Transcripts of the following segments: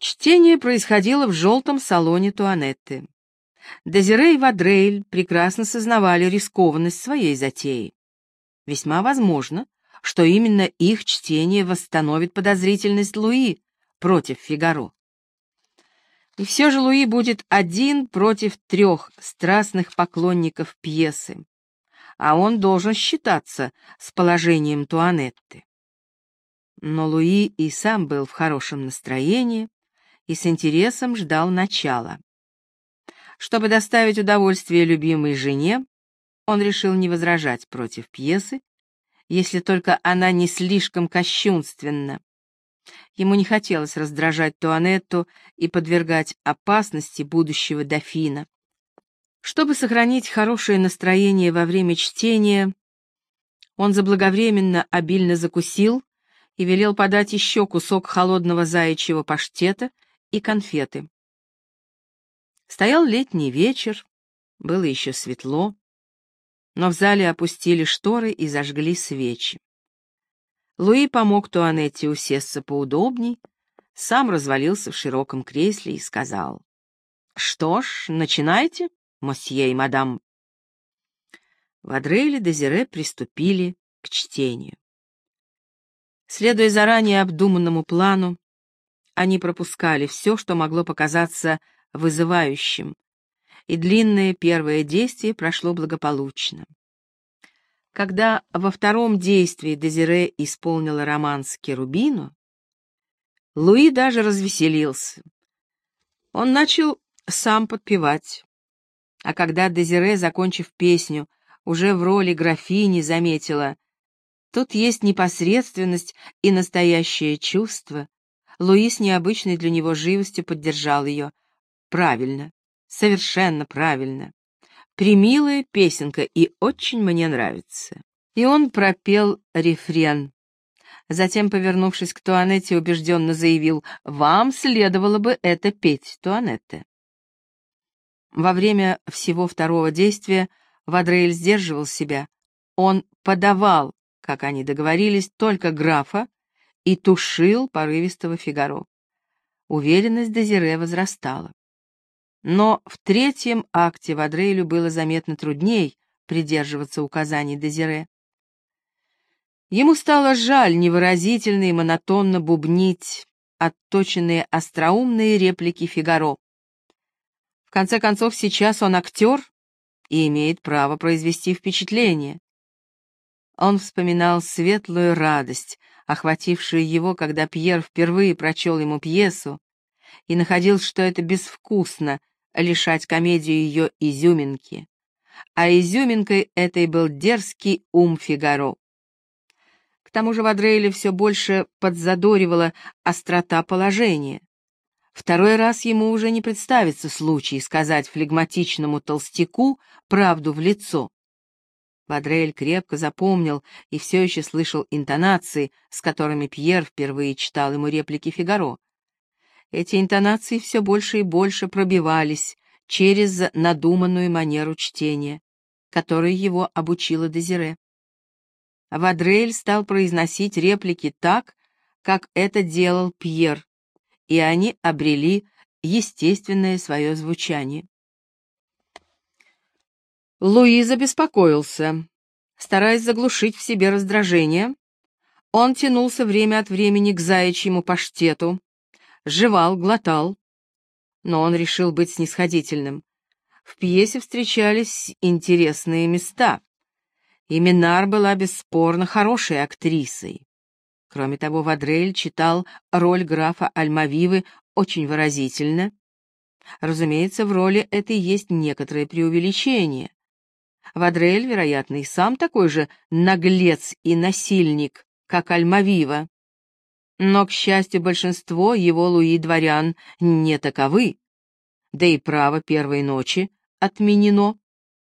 Чтение происходило в желтом салоне Туанетты. Дезире и Вадрейль прекрасно сознавали рискованность своей затеи. Весьма возможно, что именно их чтение восстановит подозрительность Луи против Фигаро. И все же Луи будет один против 3 страстных поклонников пьесы, а он должен считаться с положением Туанетты. Но Луи и сам был в хорошем настроении и с интересом ждал начала. Чтобы доставить удовольствие любимой жене, он решил не возражать против пьесы, если только она не слишком кощунственна. Ему не хотелось раздражать Туанетту и подвергать опасности будущего дофина. Чтобы сохранить хорошее настроение во время чтения, он заблаговременно обильно закусил и велел подать еще кусок холодного заячьего паштета и конфеты. Стоял летний вечер, было еще светло, но в зале опустили шторы и зажгли свечи. Луи помог Туанетте усесться поудобней, сам развалился в широком кресле и сказал: «Что ж, начинайте, мосье и мадам». Вадрейль и Дезире приступили к чтению. Следуя заранее обдуманному плану, они пропускали все, что могло показаться вызывающим, и длинное первое действие прошло благополучно. Когда во втором действии Дезире исполнила романс Керубину, Луи даже развеселился. Он начал сам подпевать, а когда Дезире, закончив песню, уже в роли графини заметила: «Тут есть непосредственность и настоящее чувство», Луи с необычной для него живостью поддержал ее. «Правильно, совершенно правильно. Премилая песенка и очень мне нравится». И он пропел рефрен. Затем, повернувшись к Туанетте, убежденно заявил: «Вам следовало бы это петь, Туанетте». Во время всего второго действия Вадрейль сдерживал себя. Он подавал, как они договорились, только графа и тушил порывистого Фигаро. Уверенность Дезире возрастала. Но в третьем акте Вадрейлю было заметно трудней придерживаться указаний Дезире. Ему стало жаль невыразительно и монотонно бубнить отточенные остроумные реплики Фигаро. В конце концов, сейчас он актер и имеет право произвести впечатление. Он вспоминал светлую радость, охватившую его, когда Пьер впервые прочел ему пьесу, и находил, что это безвкусно лишать комедию ее изюминки. А изюминкой этой был дерзкий ум Фигаро. К тому же Вадрейля все больше подзадоривала острота положения. Второй раз ему уже не представится случай сказать флегматичному толстяку правду в лицо. Вадрейль крепко запомнил и все еще слышал интонации, с которыми Пьер впервые читал ему реплики Фигаро. Эти интонации все больше и больше пробивались через надуманную манеру чтения, которой его обучила Дезире. Вадрейль стал произносить реплики так, как это делал Пьер, и они обрели естественное свое звучание. Луиза беспокоился. Стараясь заглушить в себе раздражение, он тянулся время от времени к заячьему паштету, жевал, глотал, но он решил быть снисходительным. В пьесе встречались интересные места, и Минар была бесспорно хорошей актрисой. Кроме того, Вадрейль читал роль графа Альмавивы очень выразительно. Разумеется, в роли этой есть некоторое преувеличение. Вадрейль, вероятно, и сам такой же наглец и насильник, как Альмавива. Но, к счастью, большинство его Луи-дворян не таковы, да и право первой ночи отменено.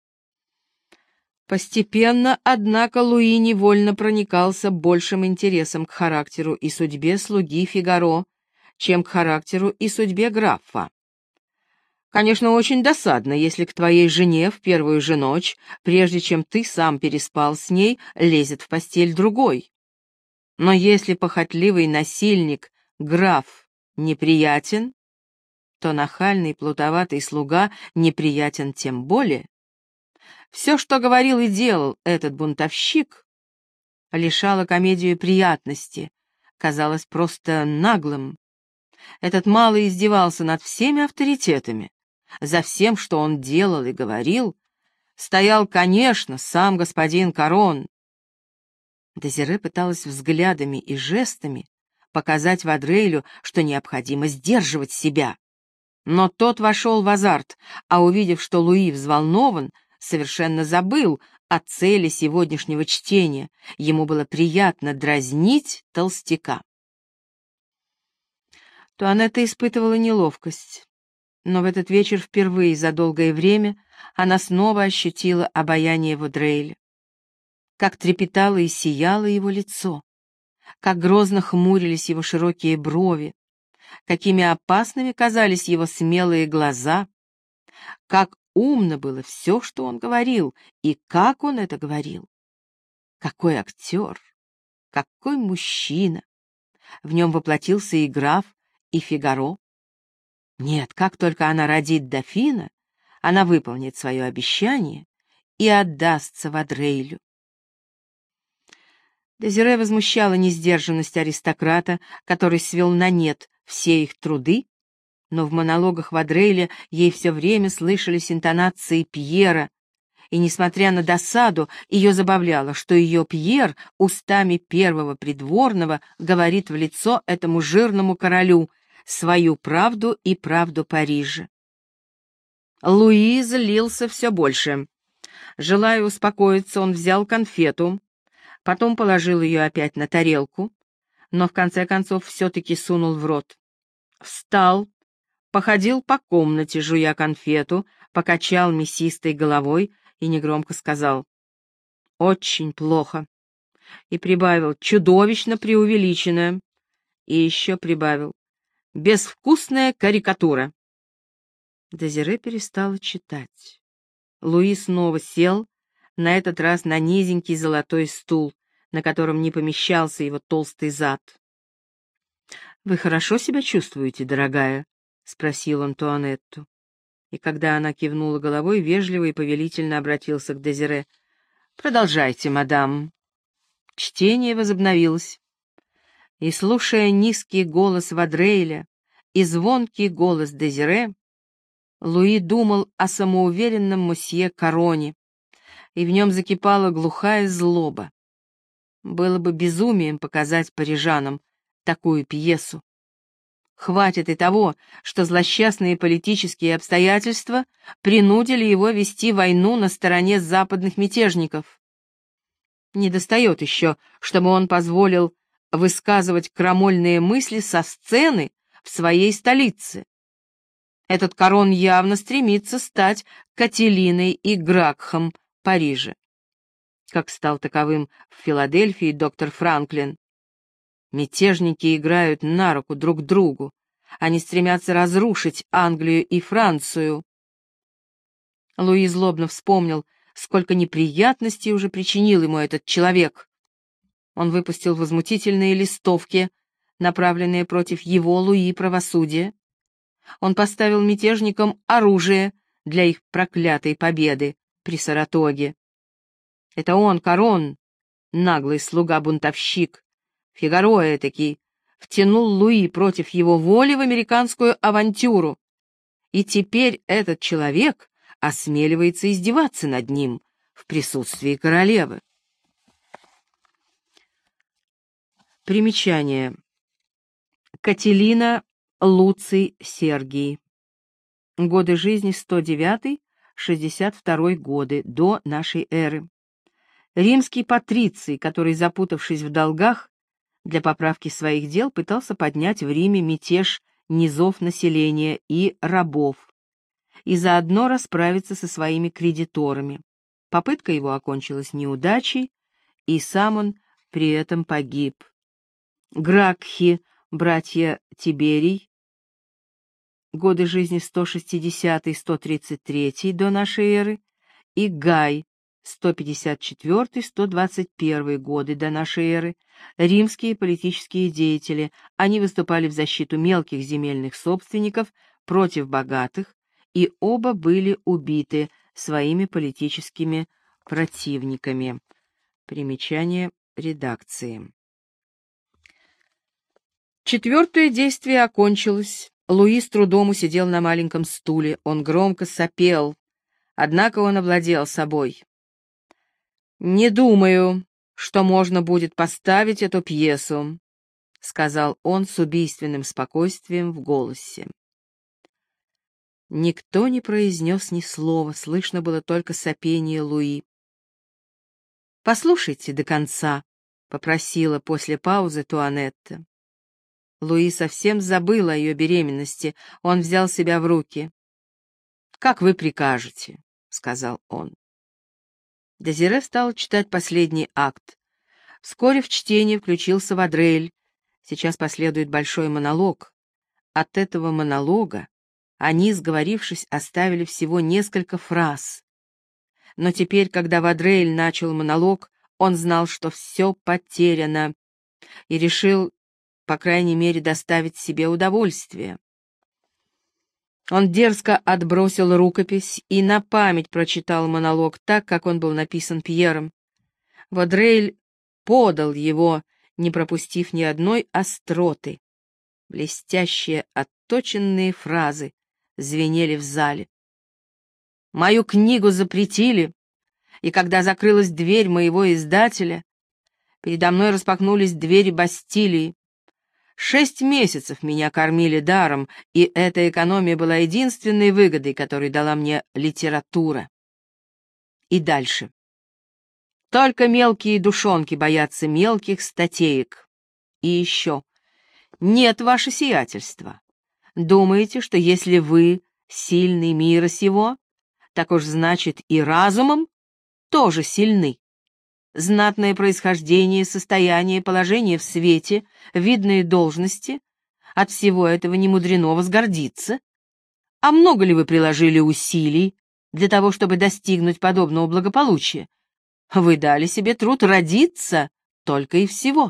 Постепенно, однако, Луи невольно проникался большим интересом к характеру и судьбе слуги Фигаро, чем к характеру и судьбе графа. Конечно, очень досадно, если к твоей жене в первую же ночь, прежде чем ты сам переспал с ней, лезет в постель другой. Но если похотливый насильник, граф, неприятен, то нахальный плутоватый слуга неприятен тем более. Все, что говорил и делал этот бунтовщик, лишало комедию приятности, казалось просто наглым. Этот малый издевался над всеми авторитетами. За всем, что он делал и говорил, стоял, конечно, сам господин Карон. Дезире пыталась взглядами и жестами показать Вадрейлю, что необходимо сдерживать себя. Но тот вошел в азарт, а увидев, что Луи взволнован, совершенно забыл о цели сегодняшнего чтения. Ему было приятно дразнить толстяка. Туанетта испытывала неловкость, но в этот вечер впервые за долгое время она снова ощутила обаяние Вадрейля. Как трепетало и сияло его лицо, как грозно хмурились его широкие брови, какими опасными казались его смелые глаза, как умно было все, что он говорил, и как он это говорил. Какой актер, какой мужчина! В нем воплотился и граф, и Фигаро. Нет, как только она родит дофина, она выполнит свое обещание и отдастся Вадрейлю. Дезире возмущала несдержанность аристократа, который свел на нет все их труды, но в монологах Вадрейля ей все время слышались интонации Пьера, и, несмотря на досаду, ее забавляло, что ее Пьер устами первого придворного говорит в лицо этому жирному королю свою правду и правду Парижа. Луи злился все больше. Желая успокоиться, он взял конфету, потом положил ее опять на тарелку, но в конце концов все-таки сунул в рот. Встал, походил по комнате, жуя конфету, покачал мясистой головой и негромко сказал: «Очень плохо», и прибавил: «чудовищно преувеличенное», и еще прибавил: «безвкусная карикатура». Дезире перестала читать. Луи снова сел, на этот раз на низенький золотой стул, на котором не помещался его толстый зад. «Вы хорошо себя чувствуете, дорогая?» — спросил он Туанетту. И когда она кивнула головой, вежливо и повелительно обратился к Дезире: «Продолжайте, мадам». Чтение возобновилось. И, слушая низкий голос Вадрейля и звонкий голос Дезире, Луи думал о самоуверенном мосье Кароне, и в нем закипала глухая злоба. Было бы безумием показать парижанам такую пьесу. Хватит и того, что злосчастные политические обстоятельства принудили его вести войну на стороне западных мятежников. Недостает еще, чтобы он позволил высказывать крамольные мысли со сцены в своей столице. Этот Карон явно стремится стать Кателиной и Гракхом Парижа, как стал таковым в Филадельфии доктор Франклин. Мятежники играют на руку друг другу. Они стремятся разрушить Англию и Францию. Луи злобно вспомнил, сколько неприятностей уже причинил ему этот человек. Он выпустил возмутительные листовки, направленные против его, Луи, правосудия. Он поставил мятежникам оружие для их проклятой победы при Саратоге. Это он, Карон, наглый слуга-бунтовщик, Фигаро этакий, втянул Луи против его воли в американскую авантюру. И теперь этот человек осмеливается издеваться над ним в присутствии королевы. Примечание. Кателина Луций Сергий. Годы жизни 109-62 годы до нашей эры. Римский патриций, который, запутавшись в долгах, для поправки своих дел пытался поднять в Риме мятеж низов населения и рабов и заодно расправиться со своими кредиторами. Попытка его окончилась неудачей, и сам он при этом погиб. Гракхи, братья Тиберий, годы жизни 160-133 до нашей эры, и Гай, 154-121 годы до нашей эры, римские политические деятели. Они выступали в защиту мелких земельных собственников против богатых, и оба были убиты своими политическими противниками. Примечание редакции. Четвертое действие окончилось. Луи с трудом усидел на маленьком стуле. Он громко сопел, однако он овладел собой. «Не думаю, что можно будет поставить эту пьесу», — сказал он с убийственным спокойствием в голосе. Никто не произнес ни слова, слышно было только сопение Луи. «Послушайте до конца», — попросила после паузы Туанетта. Луи совсем забыл о ее беременности, он взял себя в руки. «Как вы прикажете», — сказал он. Дезире стал читать последний акт. Вскоре в чтение включился Вадрель. Сейчас последует большой монолог. От этого монолога они, сговорившись, оставили всего несколько фраз. Но теперь, когда Вадрель начал монолог, он знал, что все потеряно, и решил, по крайней мере, доставить себе удовольствие. Он дерзко отбросил рукопись и на память прочитал монолог так, как он был написан Пьером. Вадрель подал его, не пропустив ни одной остроты. Блестящие, отточенные фразы звенели в зале. «Мою книгу запретили, и когда закрылась дверь моего издателя, передо мной распахнулись двери Бастилии. 6 месяцев меня кормили даром, и эта экономия была единственной выгодой, которую дала мне литература». И дальше. «Только мелкие душонки боятся мелких статеек. И еще. Нет, ваше сиятельство. Думаете, что если вы сильный мира сего, так уж значит и разумом тоже сильны? Знатное происхождение, состояние, положение в свете, видные должности — от всего этого немудрено возгордиться. А много ли вы приложили усилий для того, чтобы достигнуть подобного благополучия? Вы дали себе труд родиться только и всего».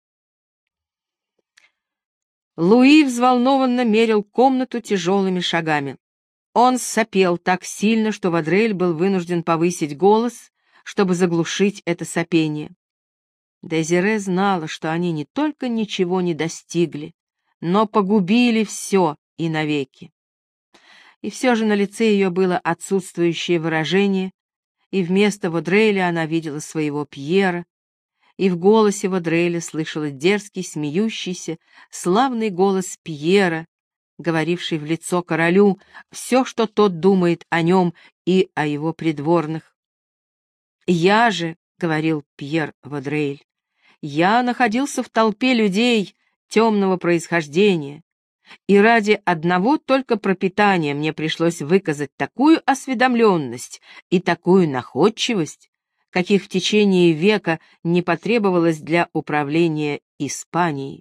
Луи взволнованно мерил комнату тяжелыми шагами. Он сопел так сильно, что Вадрель был вынужден повысить голос, чтобы заглушить это сопение. Дезире знала, что они не только ничего не достигли, но погубили все и навеки. И все же на лице ее было отсутствующее выражение, и вместо Вадреля она видела своего Пьера, и в голосе Вадреля слышала дерзкий, смеющийся, славный голос Пьера, говоривший в лицо королю все, что тот думает о нем и о его придворных. «Я же, — говорил Пьер Вадрейль, — я находился в толпе людей темного происхождения, и ради одного только пропитания мне пришлось выказать такую осведомленность и такую находчивость, каких в течение века не потребовалось для управления Испанией».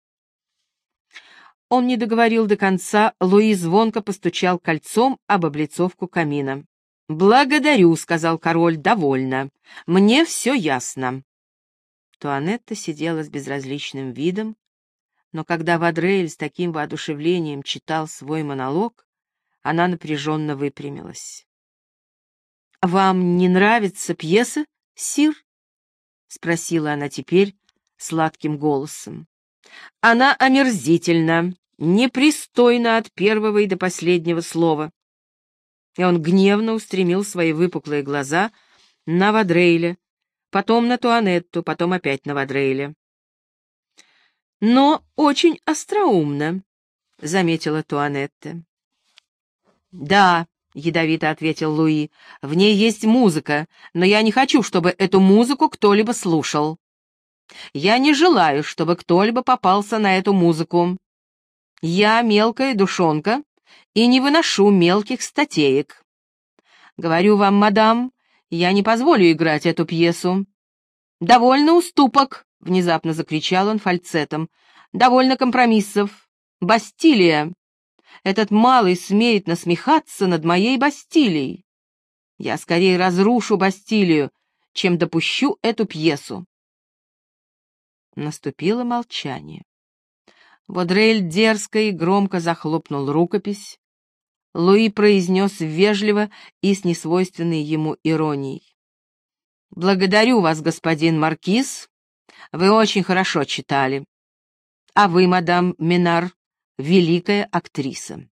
Он не договорил до конца, Луи звонко постучал кольцом об облицовку камина. «Благодарю», — сказал король, — «довольно. Мне все ясно». Туанетта сидела с безразличным видом, но когда Вадрель с таким воодушевлением читал свой монолог, она напряженно выпрямилась. «Вам не нравится пьеса, сир?» — спросила она теперь сладким голосом. «Она омерзительна, непристойна от первого и до последнего слова». И он гневно устремил свои выпуклые глаза на Вадрейля, потом на Туанетту, потом опять на Вадрейля. «Но очень остроумно», — заметила Туанетта. «Да», — ядовито ответил Луи, — «в ней есть музыка, но я не хочу, чтобы эту музыку кто-либо слушал. Я не желаю, чтобы кто-либо попался на эту музыку. Я мелкая душонка и не выношу мелких статеек. Говорю вам, мадам, я не позволю играть эту пьесу. Довольно уступок, — внезапно закричал он фальцетом. Довольно компромиссов. Бастилия. Этот малый смеет насмехаться над моей Бастилией. Я скорее разрушу Бастилию, чем допущу эту пьесу». Наступило молчание. Бодрель дерзко и громко захлопнул рукопись. Луи произнес вежливо и с несвойственной ему иронией: «Благодарю вас, господин маркиз, вы очень хорошо читали. А вы, мадам Минар, великая актриса».